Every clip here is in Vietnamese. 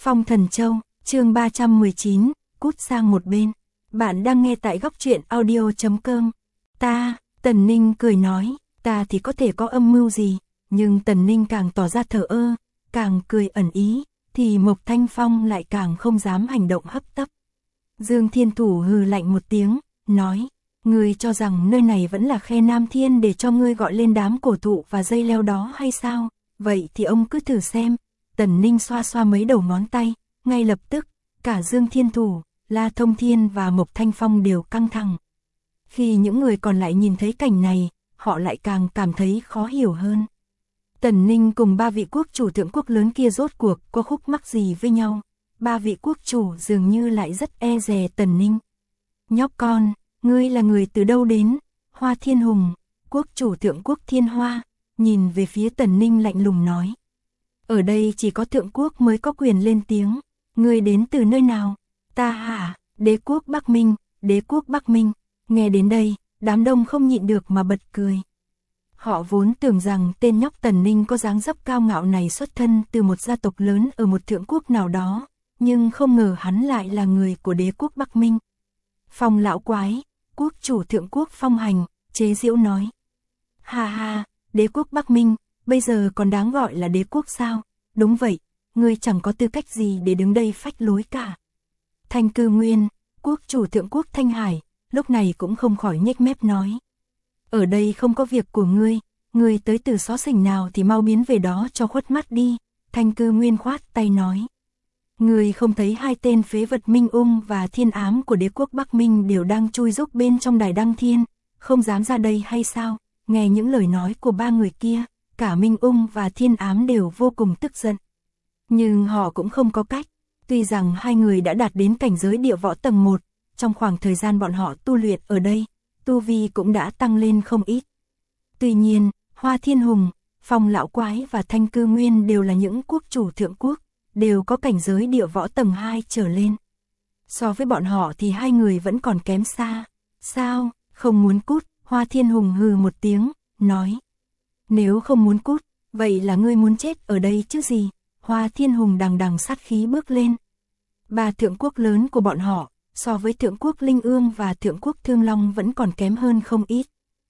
Phong Thần Châu, chương 319, cút sang một bên. Bạn đang nghe tại góc truyện audio.com. Tần Ninh cười nói, ta thì có thể có âm mưu gì, nhưng Tần Ninh càng tỏ ra thờ ơ, càng cười ẩn ý, thì Mộc Thanh Phong lại càng không dám hành động hấp tấp. Dương Thiên Thủ hừ lạnh một tiếng, nói, ngươi cho rằng nơi này vẫn là khe Nam Thiên để cho ngươi gọi lên đám cổ thụ và dây leo đó hay sao? Vậy thì ông cứ thử xem. Tần Ninh xoa xoa mấy đầu ngón tay, ngay lập tức, cả Dương Thiên Thủ, La Thông Thiên và Mộc Thanh Phong đều căng thẳng. Khi những người còn lại nhìn thấy cảnh này, họ lại càng cảm thấy khó hiểu hơn. Tần Ninh cùng ba vị quốc chủ thượng quốc lớn kia rốt cuộc có khúc mắc gì với nhau? Ba vị quốc chủ dường như lại rất e dè Tần Ninh. Nhóc con, ngươi là người từ đâu đến? Hoa Thiên Hùng, quốc chủ thượng quốc Thiên Hoa, nhìn về phía Tần Ninh lạnh lùng nói. Ở đây chỉ có thượng quốc mới có quyền lên tiếng. Ngươi đến từ nơi nào? Ta hả? Đế quốc Bắc Minh, đế quốc Bắc Minh. Nghe đến đây, đám đông không nhịn được mà bật cười. Họ vốn tưởng rằng tên nhóc Tần Ninh có dáng dấp cao ngạo này xuất thân từ một gia tộc lớn ở một thượng quốc nào đó, nhưng không ngờ hắn lại là người của đế quốc Bắc Minh. Phong lão quái, quốc chủ thượng quốc Phong Hành, chế giễu nói. Ha ha, đế quốc Bắc Minh, bây giờ còn đáng gọi là đế quốc sao? Đúng vậy, ngươi chẳng có tư cách gì để đứng đây phách lối cả. Thanh Cư Nguyên, quốc chủ thượng quốc Thanh Hải, lúc này cũng không khỏi nhếch mép nói. Ở đây không có việc của ngươi tới từ xó xỉnh nào thì mau biến về đó cho khuất mắt đi. Thanh Cư Nguyên khoát tay nói. Ngươi không thấy hai tên phế vật Minh Ung và Thiên Ám của đế quốc Bắc Minh đều đang chui rúc bên trong đài Đăng Thiên, không dám ra đây hay sao? Nghe những lời nói của ba người kia, cả Minh Ung và Thiên Ám đều vô cùng tức giận. Nhưng họ cũng không có cách, tuy rằng hai người đã đạt đến cảnh giới địa võ tầng 1, trong khoảng thời gian bọn họ tu luyện ở đây, tu vi cũng đã tăng lên không ít. Tuy nhiên, Hoa Thiên Hùng, Phong Lão Quái và Thanh Cư Nguyên đều là những quốc chủ thượng quốc, đều có cảnh giới địa võ tầng 2 trở lên. So với bọn họ thì hai người vẫn còn kém xa. Sao, không muốn cút? Hoa Thiên Hùng hừ một tiếng, nói. Nếu không muốn cút, vậy là ngươi muốn chết ở đây chứ gì? Hoa Thiên Hùng đằng đằng sát khí bước lên. Ba thượng quốc lớn của bọn họ, so với thượng quốc Linh Ương và thượng quốc Thương Long vẫn còn kém hơn không ít.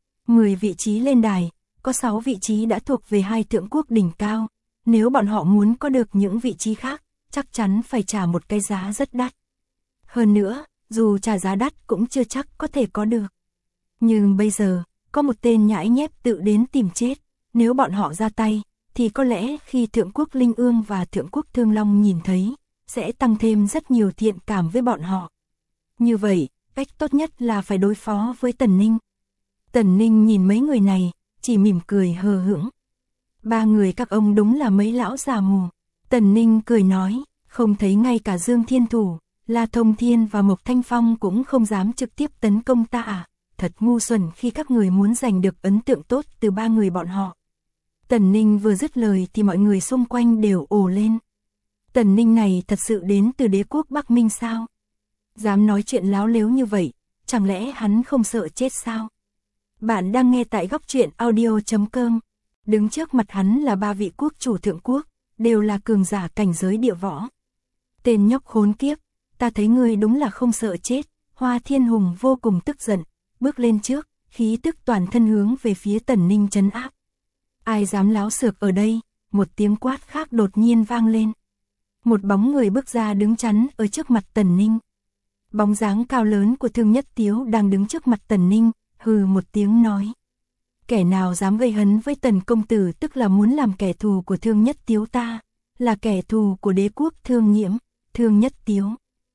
10 vị trí lên đài, có 6 vị trí đã thuộc về hai thượng quốc đỉnh cao. Nếu bọn họ muốn có được những vị trí khác, chắc chắn phải trả một cái giá rất đắt. Hơn nữa, dù trả giá đắt cũng chưa chắc có thể có được. Nhưng bây giờ, có một tên nhãi nhép tự đến tìm chết. Nếu bọn họ ra tay, thì có lẽ khi thượng quốc Linh Ương và thượng quốc Thương Long nhìn thấy, sẽ tăng thêm rất nhiều thiện cảm với bọn họ. Như vậy, cách tốt nhất là phải đối phó với Tần Ninh. Tần Ninh nhìn mấy người này, chỉ mỉm cười hờ hững. Ba người các ông đúng là mấy lão già mù. Tần Ninh cười nói, không thấy ngay cả Dương Thiên Thủ, La Thông Thiên và Mộc Thanh Phong cũng không dám trực tiếp tấn công ta à? Thật ngu xuẩn khi các người muốn giành được ấn tượng tốt từ ba người bọn họ. Tần Ninh vừa dứt lời thì mọi người xung quanh đều ồ lên. Tần Ninh này thật sự đến từ đế quốc Bắc Minh sao? Dám nói chuyện láo lếu như vậy, chẳng lẽ hắn không sợ chết sao? Bạn đang nghe tại góc truyện audio.com. Đứng trước mặt hắn là ba vị quốc chủ thượng quốc, đều là cường giả cảnh giới địa võ. Tên nhóc khốn kiếp, ta thấy ngươi đúng là không sợ chết. Hoa Thiên Hùng vô cùng tức giận, bước lên trước, khí tức toàn thân hướng về phía Tần Ninh trấn áp. Ai dám láo xược ở đây? Một tiếng quát khác đột nhiên vang lên. Một bóng người bước ra đứng chắn ở trước mặt Tần Ninh. Bóng dáng cao lớn của Thương Nhất Tiếu đang đứng trước mặt Tần Ninh, hừ một tiếng nói. Kẻ nào dám gây hấn với Tần công tử tức là muốn làm kẻ thù của Thương Nhất Tiếu ta, là kẻ thù của đế quốc Thương Nghiễm, Thương Nhất Tiếu.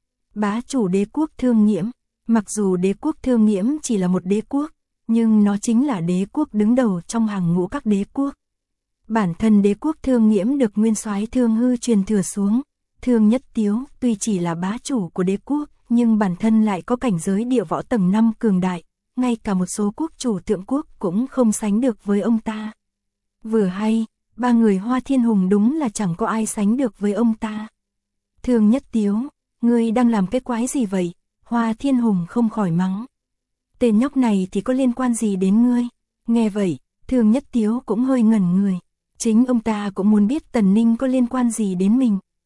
Bá chủ đế quốc Thương Nghiễm, mặc dù đế quốc Thương Nghiễm chỉ là một đế quốc, nhưng nó chính là đế quốc đứng đầu trong hàng ngũ các đế quốc. Bản thân đế quốc Thương Nghiễm được nguyên soái Thương Hư truyền thừa xuống. Thương Nhất Tiếu tuy chỉ là bá chủ của đế quốc, nhưng bản thân lại có cảnh giới địa võ tầng 5 cường đại, ngay cả một số quốc chủ thượng quốc cũng không sánh được với ông ta. Vừa hay, ba người Hoa Thiên Hùng đúng là chẳng có ai sánh được với ông ta. Thương Nhất Tiếu, ngươi đang làm cái quái gì vậy? Hoa Thiên Hùng không khỏi mắng. Tên nhóc này thì có liên quan gì đến ngươi? Nghe vậy, Thương Nhất Tiếu cũng hơi ngẩn người. Chính ông ta cũng muốn biết Tần Ninh có liên quan gì đến mình.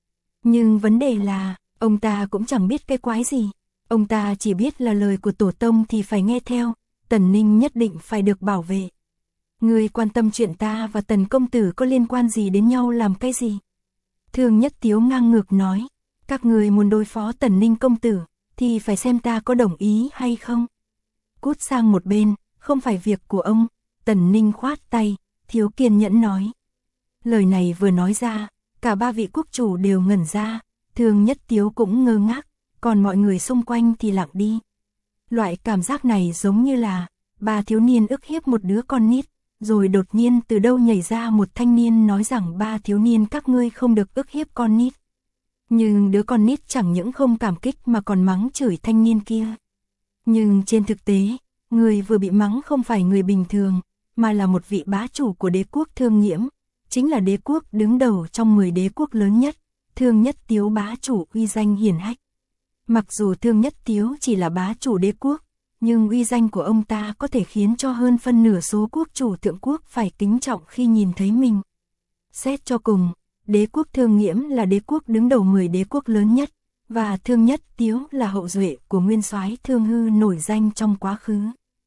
Nhưng vấn đề là, ông ta cũng chẳng biết cái quái gì. Ông ta chỉ biết là lời của tổ tông thì phải nghe theo, Tần Ninh nhất định phải được bảo vệ. Ngươi quan tâm chuyện ta và Tần công tử có liên quan gì đến nhau làm cái gì? Thương Nhất Tiếu ngang ngược nói, các người muốn đối phó Tần Ninh công tử, thì phải xem ta có đồng ý hay không. Cút sang một bên, không phải việc của ông. Tần Ninh khoát tay, thiếu kiên nhẫn nói. Lời này vừa nói ra, cả ba vị quốc chủ đều ngẩn ra, Thương Nhất Tiếu cũng ngơ ngác, còn mọi người xung quanh thì lặng đi. Loại cảm giác này giống như là, ba thiếu niên ức hiếp một đứa con nít, rồi đột nhiên từ đâu nhảy ra một thanh niên nói rằng ba thiếu niên các ngươi không được ức hiếp con nít. Nhưng đứa con nít chẳng những không cảm kích mà còn mắng chửi thanh niên kia. Nhưng trên thực tế, người vừa bị mắng không phải người bình thường, mà là một vị bá chủ của đế quốc Thương Nghiễm, chính là đế quốc đứng đầu trong 10 đế quốc lớn nhất, Thương Nhất Tiếu bá chủ uy danh hiển hách. Mặc dù Thương Nhất Tiếu chỉ là bá chủ đế quốc, nhưng uy danh của ông ta có thể khiến cho hơn phân nửa số quốc chủ thượng quốc phải kính trọng khi nhìn thấy mình. Xét cho cùng, đế quốc Thương Nghiễm là đế quốc đứng đầu 10 đế quốc lớn nhất, và Thương Nhất Tiếu là hậu duệ của nguyên soái Thương Hư nổi danh trong quá khứ.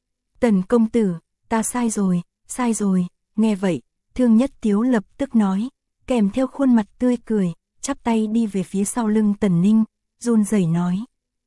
Tần công tử, ta sai rồi, nghe vậy, Thương Nhất Tiếu lập tức nói, kèm theo khuôn mặt tươi cười, chắp tay đi về phía sau lưng Tần Ninh, run rẩy nói.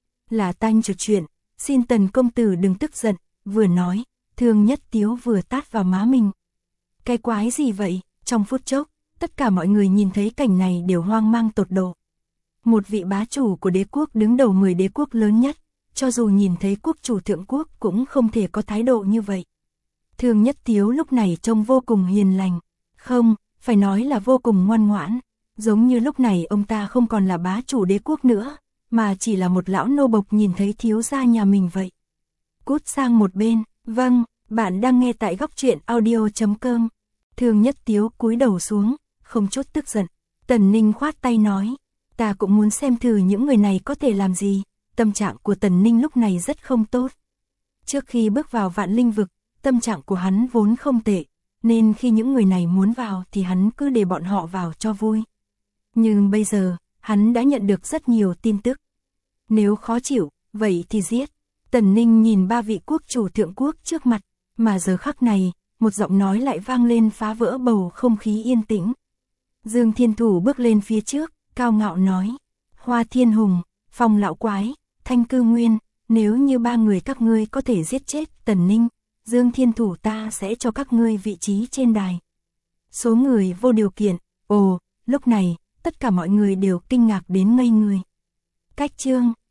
Là tanh trò chuyện, xin Tần công tử đừng tức giận, vừa nói, Thương Nhất Tiếu vừa tát vào má mình. Cái quái gì vậy? Trong phút chốc, tất cả mọi người nhìn thấy cảnh này đều hoang mang tột độ. Một vị bá chủ của đế quốc đứng đầu 10 đế quốc lớn nhất, cho dù nhìn thấy quốc chủ thượng quốc cũng không thể có thái độ như vậy. Thương Nhất Tiếu lúc này trông vô cùng hiền lành, không, phải nói là vô cùng ngoan ngoãn, giống như lúc này ông ta không còn là bá chủ đế quốc nữa, mà chỉ là một lão nô bộc nhìn thấy thiếu gia nhà mình vậy. Cút sang một bên, vâng, bạn đang nghe tại góc truyện audio.com. Thương Nhất Tiếu cúi đầu xuống, không chút tức giận. Tần Ninh khoát tay nói, ta cũng muốn xem thử những người này có thể làm gì. Tâm trạng của Tần Ninh lúc này rất không tốt. Trước khi bước vào Vạn Linh vực, tâm trạng của hắn vốn không tệ, nên khi những người này muốn vào thì hắn cứ để bọn họ vào cho vui. Nhưng bây giờ, hắn đã nhận được rất nhiều tin tức. Nếu khó chịu, vậy thì giết. Tần Ninh nhìn ba vị quốc chủ thượng quốc trước mặt, mà giờ khắc này, một giọng nói lại vang lên phá vỡ bầu không khí yên tĩnh. Dương Thiên Thủ bước lên phía trước, cao ngạo nói, Hoa Thiên Hùng, Phong Lão Quái, Thanh Cư Nguyên, nếu như ba người các ngươi có thể giết chết Tần Ninh, Dương Thiên Thủ ta sẽ cho các ngươi vị trí trên đài. Số người vô điều kiện, lúc này, tất cả mọi người đều kinh ngạc đến ngây người. Cách chương